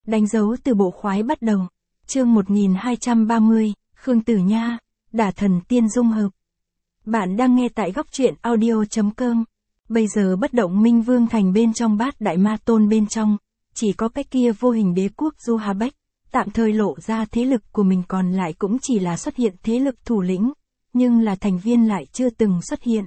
Đánh dấu từ bộ khoái bắt đầu. Chương 1230, Khương Tử Nha, Đả Thần Tiên dung hợp. Bạn đang nghe tại góc truyện audio.com. Bây giờ bất động Minh Vương thành bên trong Bát Đại Ma Tôn bên trong, chỉ có cái kia vô hình đế quốc Du Hà Bách, tạm thời lộ ra thế lực của mình, còn lại cũng chỉ là xuất hiện thế lực thủ lĩnh, nhưng là thành viên lại chưa từng xuất hiện.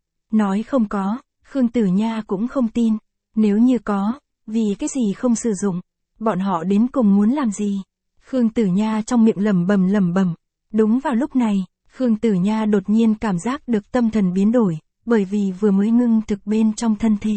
Nói không có, Khương Tử Nha cũng không tin, nếu như có, vì cái gì không sử dụng, bọn họ đến cùng muốn làm gì? Khương Tử Nha trong miệng lẩm bẩm. Đúng vào lúc này, Khương Tử Nha đột nhiên cảm giác được tâm thần biến đổi, bởi vì vừa mới ngưng thực bên trong thân thể.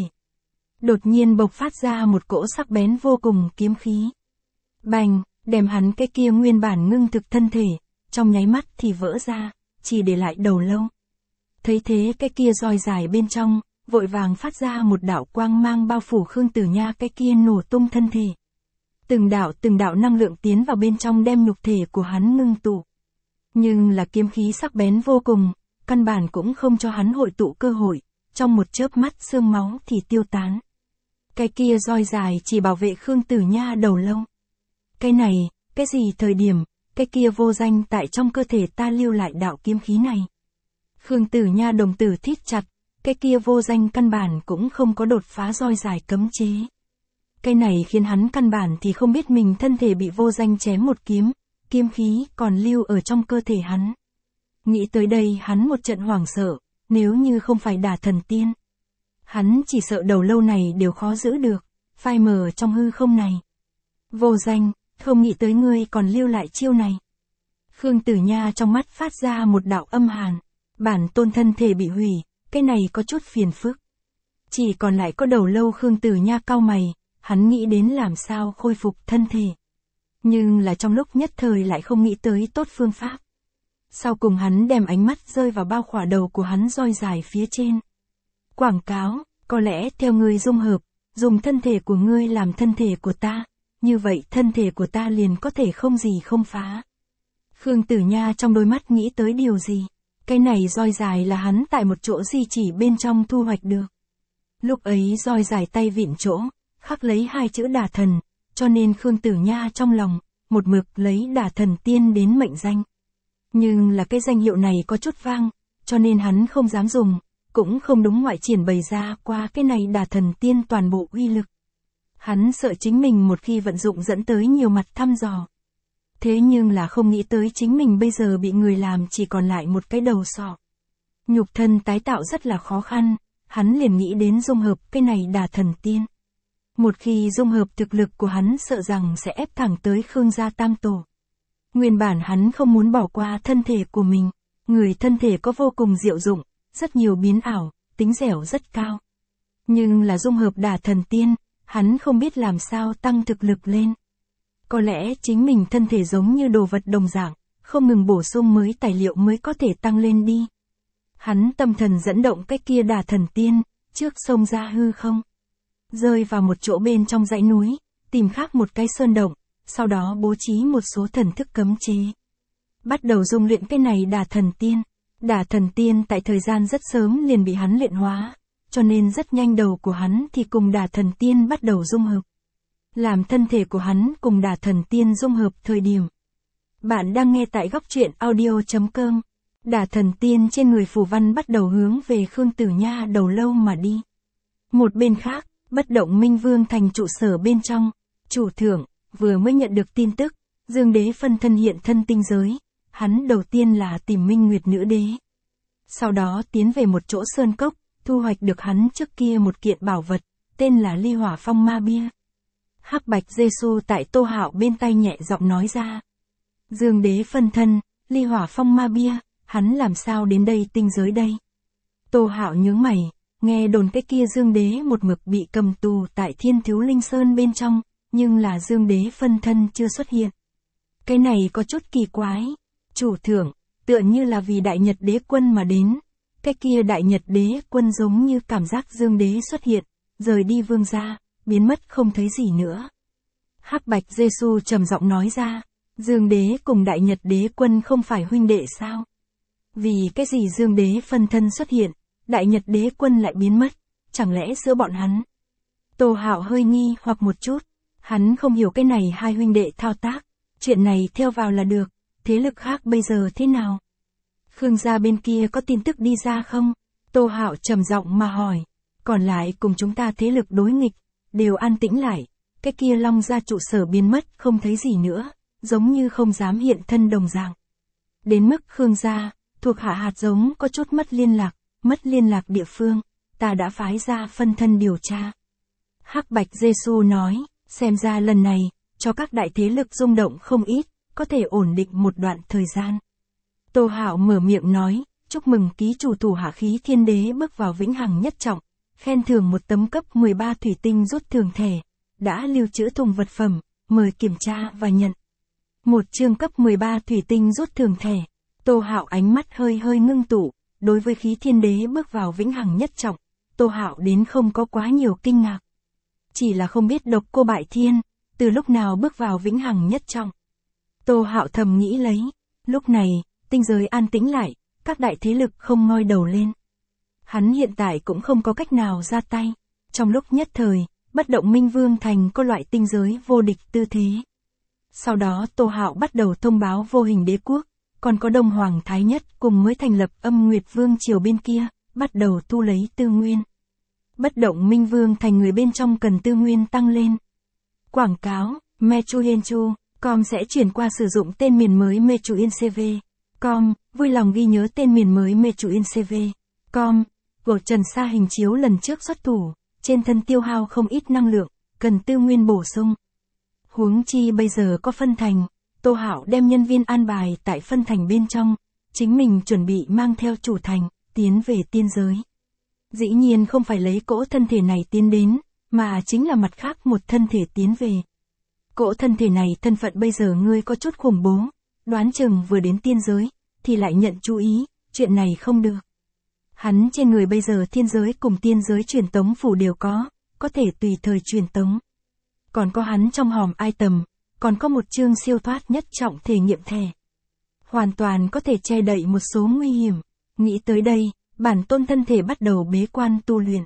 Đột nhiên bộc phát ra một cỗ sắc bén vô cùng kiếm khí. Bành, đem hắn cái kia nguyên bản ngưng thực thân thể, trong nháy mắt thì vỡ ra, chỉ để lại đầu lâu. Thấy thế cái kia roi dài bên trong, vội vàng phát ra một đạo quang mang bao phủ Khương Tử Nha cái kia nổ tung thân thể. Từng đạo năng lượng tiến vào bên trong đem nhục thể của hắn ngưng tụ. Nhưng là kiếm khí sắc bén vô cùng, căn bản cũng không cho hắn hội tụ cơ hội, trong một chớp mắt xương máu thì tiêu tán. Cái kia roi dài chỉ bảo vệ Khương Tử Nha đầu lâu. Cái này, cái gì thời điểm, cái kia vô danh tại trong cơ thể ta lưu lại đạo kiếm khí này. Khương Tử Nha đồng tử thít chặt, cái kia vô danh căn bản cũng không có đột phá roi dài cấm chế. Cái này khiến hắn căn bản thì không biết mình thân thể bị vô danh chém một kiếm, kiếm khí còn lưu ở trong cơ thể hắn. Nghĩ tới đây hắn một trận hoảng sợ, nếu như không phải Đả Thần Tiên. Hắn chỉ sợ đầu lâu này đều khó giữ được, phai mờ trong hư không này. Vô danh, không nghĩ tới ngươi còn lưu lại chiêu này. Khương Tử Nha trong mắt phát ra một đạo âm hàn, bản tôn thân thể bị hủy, cái này có chút phiền phức. Chỉ còn lại có đầu lâu. Khương Tử Nha cau mày, hắn nghĩ đến làm sao khôi phục thân thể. Nhưng là trong lúc nhất thời lại không nghĩ tới tốt phương pháp. Sau cùng hắn đem ánh mắt rơi vào bao khỏa đầu của hắn roi dài phía trên. Quảng cáo, có lẽ theo ngươi dung hợp, dùng thân thể của ngươi làm thân thể của ta, như vậy thân thể của ta liền có thể không gì không phá. Khương Tử Nha trong đôi mắt nghĩ tới điều gì? Cái này roi dài là hắn tại một chỗ di chỉ bên trong thu hoạch được. Lúc ấy roi dài tay vịn chỗ, khắc lấy hai chữ Đả Thần, cho nên Khương Tử Nha trong lòng, một mực lấy Đả Thần Tiên đến mệnh danh. Nhưng là cái danh hiệu này có chút vang, cho nên hắn không dám dùng, cũng không đúng ngoại triển bày ra qua cái này Đả Thần Tiên toàn bộ uy lực. Hắn sợ chính mình một khi vận dụng dẫn tới nhiều mặt thăm dò. Thế nhưng là không nghĩ tới chính mình bây giờ bị người làm chỉ còn lại một cái đầu sọ. Nhục thân tái tạo rất là khó khăn, hắn liền nghĩ đến dung hợp cái này Đả Thần Tiên. Một khi dung hợp thực lực của hắn sợ rằng sẽ ép thẳng tới Khương gia tam tổ. Nguyên bản hắn không muốn bỏ qua thân thể của mình, người thân thể có vô cùng diệu dụng, rất nhiều biến ảo, tính dẻo rất cao. Nhưng là dung hợp Đả Thần Tiên, hắn không biết làm sao tăng thực lực lên. Có lẽ chính mình thân thể giống như đồ vật đồng dạng, không ngừng bổ sung mới tài liệu mới có thể tăng lên đi. Hắn tâm thần dẫn động cái kia Đả Thần Tiên, trước sông ra hư không. Rơi vào một chỗ bên trong dãy núi, tìm khác một cái sơn động, sau đó bố trí một số thần thức cấm chế. Bắt đầu dung luyện cái này Đả Thần Tiên. Đả Thần Tiên tại thời gian rất sớm liền bị hắn luyện hóa, cho nên rất nhanh đầu của hắn thì cùng Đả Thần Tiên bắt đầu dung hợp. Làm thân thể của hắn cùng Đả Thần Tiên dung hợp thời điểm. Bạn đang nghe tại góc truyện audio.com. Đả Thần Tiên trên người phù văn bắt đầu hướng về Khương Tử Nha đầu lâu mà đi. Một bên khác, bất động Minh Vương thành trụ sở bên trong, chủ thượng, vừa mới nhận được tin tức, Dương Đế phân thân hiện thân tinh giới. Hắn đầu tiên là tìm Minh Nguyệt Nữ Đế. Sau đó tiến về một chỗ sơn cốc, thu hoạch được hắn trước kia một kiện bảo vật, tên là Ly Hỏa Phong Ma Bia. Hắc Bạch Giê-xu tại Tô Hạo bên tay nhẹ giọng nói ra. Dương Đế phân thân, Ly Hỏa Phong Ma Bia, hắn làm sao đến đây tinh giới đây? Tô Hạo nhướng mày, nghe đồn cái kia Dương Đế một mực bị cầm tù tại Thiên Thiếu Linh Sơn bên trong, nhưng là Dương Đế phân thân chưa xuất hiện. Cái này có chút kỳ quái. Chủ thượng, tựa như là vì Đại Nhật Đế Quân mà đến. Cái kia Đại Nhật Đế Quân giống như cảm giác Dương Đế xuất hiện, rời đi vương gia, biến mất không thấy gì nữa. Hắc Bạch Giê-xu trầm giọng nói ra, Dương Đế cùng Đại Nhật Đế Quân không phải huynh đệ sao? Vì cái gì Dương Đế phân thân xuất hiện, Đại Nhật Đế Quân lại biến mất, chẳng lẽ giữa bọn hắn? Tô Hạo hơi nghi hoặc một chút, Hắn không hiểu cái này hai huynh đệ thao tác, chuyện này theo vào là được, thế lực khác bây giờ thế nào? Khương gia bên kia có tin tức đi ra không? Tô Hạo trầm giọng mà hỏi. Còn lại cùng chúng ta thế lực đối nghịch, đều an tĩnh lại, cái kia Long gia trụ sở biến mất không thấy gì nữa, giống như không dám hiện thân đồng dạng. Đến mức Khương gia, thuộc hạ hạt giống có chút mất liên lạc địa phương, ta đã phái ra phân thân điều tra. Hắc Bạch Giê-xu nói, xem ra lần này, cho các đại thế lực rung động không ít, có thể ổn định một đoạn thời gian. Tô Hạo mở miệng nói, chúc mừng ký chủ thủ hạ Khí Thiên Đế bước vào vĩnh hằng nhất trọng, khen thưởng một tấm cấp 13 thủy tinh rút thường thẻ, đã lưu trữ thùng vật phẩm, mời kiểm tra và nhận. Một chương cấp 13 thủy tinh rút thường thẻ. Tô Hạo ánh mắt hơi ngưng tụ, đối với Khí Thiên Đế bước vào vĩnh hằng nhất trọng, Tô Hạo đến không có quá nhiều kinh ngạc. Chỉ là không biết Độc Cô Bại Thiên, từ lúc nào bước vào vĩnh hằng nhất trọng. Tô Hạo thầm nghĩ lấy, lúc này, tinh giới an tĩnh lại, các đại thế lực không ngoi đầu lên. Hắn hiện tại cũng không có cách nào ra tay, trong lúc nhất thời, bất động Minh Vương Thành có loại tinh giới vô địch tư thế. Sau đó Tô Hạo bắt đầu thông báo Vô Hình Đế Quốc, còn có Đông Hoàng Thái Nhất cùng mới thành lập Âm Nguyệt Vương triều bên kia, bắt đầu thu lấy tư nguyên. Bất động Minh Vương Thành người bên trong cần tư nguyên tăng lên. Quảng cáo, Mechuyenchu.com sẽ chuyển qua sử dụng tên miền mới Mechuyencv.com, vui lòng ghi nhớ tên miền mới Mechuyencv.com, của Trần Sa hình chiếu lần trước xuất thủ, trên thân tiêu hao không ít năng lượng, cần tư nguyên bổ sung. Huống chi bây giờ có phân thành, Tô Hạo đem nhân viên an bài tại phân thành bên trong, chính mình chuẩn bị mang theo chủ thành, tiến về tiên giới. Dĩ nhiên không phải lấy cỗ thân thể này tiến đến, mà chính là mặt khác một thân thể tiến về. Cỗ thân thể này thân phận bây giờ ngươi có chút khủng bố, đoán chừng vừa đến tiên giới, thì lại nhận chú ý, chuyện này không được. Hắn trên người bây giờ thiên giới cùng tiên giới truyền tống phủ đều có thể tùy thời truyền tống. Còn có hắn trong hòm item, còn có một chương siêu thoát nhất trọng thể nghiệm thẻ. Hoàn toàn có thể che đậy một số nguy hiểm. Nghĩ tới đây, bản tôn thân thể bắt đầu bế quan tu luyện.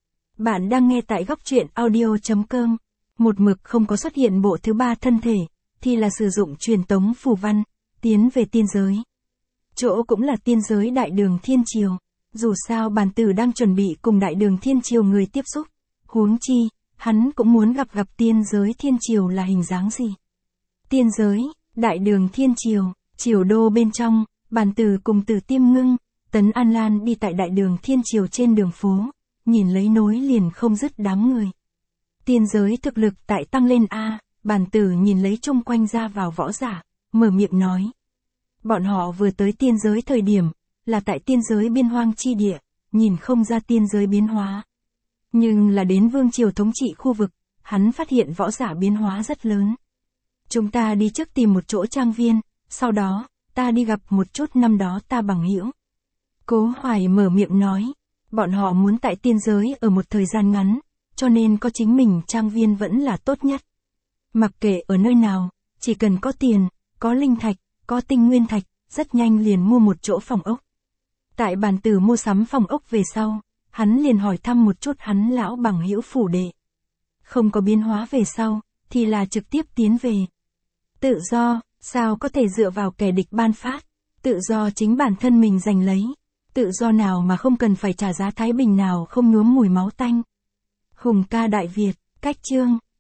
Bạn đang nghe tại góc truyện audio.com. Một mực không có xuất hiện bộ thứ ba thân thể, thì là sử dụng truyền tống phù văn, tiến về tiên giới. Chỗ cũng là tiên giới Đại Đường Thiên Triều. Dù sao bản tử đang chuẩn bị cùng Đại Đường Thiên Triều người tiếp xúc. Huống chi, hắn cũng muốn gặp tiên giới Thiên Triều là hình dáng gì. Tiên giới, Đại Đường Thiên Triều, triều đô bên trong, bản tử cùng Tử Tiêm Ngưng, Tấn An Lan đi tại Đại Đường Thiên Triều trên đường phố, nhìn lấy nối liền không dứt đám người. Tiên giới thực lực tại tăng lên a, bản tử nhìn lấy chung quanh ra vào võ giả, mở miệng nói. Bọn họ vừa tới tiên giới thời điểm, là tại tiên giới biên hoang chi địa, nhìn không ra tiên giới biến hóa. Nhưng là đến vương triều thống trị khu vực, hắn phát hiện võ giả biến hóa rất lớn. Chúng ta đi trước tìm một chỗ trang viên, sau đó, ta đi gặp một chút năm đó ta bằng hữu. Cố Hoài mở miệng nói, bọn họ muốn tại tiên giới ở một thời gian ngắn, cho nên có chính mình trang viên vẫn là tốt nhất. Mặc kệ ở nơi nào, chỉ cần có tiền, có linh thạch, có tinh nguyên thạch, rất nhanh liền mua một chỗ phòng ốc. Tại bản tử mua sắm phòng ốc về sau, hắn liền hỏi thăm một chút hắn lão bằng hữu phủ đệ. Không có biến hóa về sau, thì là trực tiếp tiến về. Tự do, sao có thể dựa vào kẻ địch ban phát, tự do chính bản thân mình giành lấy. Tự do nào mà không cần phải trả giá, thái bình nào không nhuốm mùi máu tanh. Hùng ca Đại Việt, cách chương.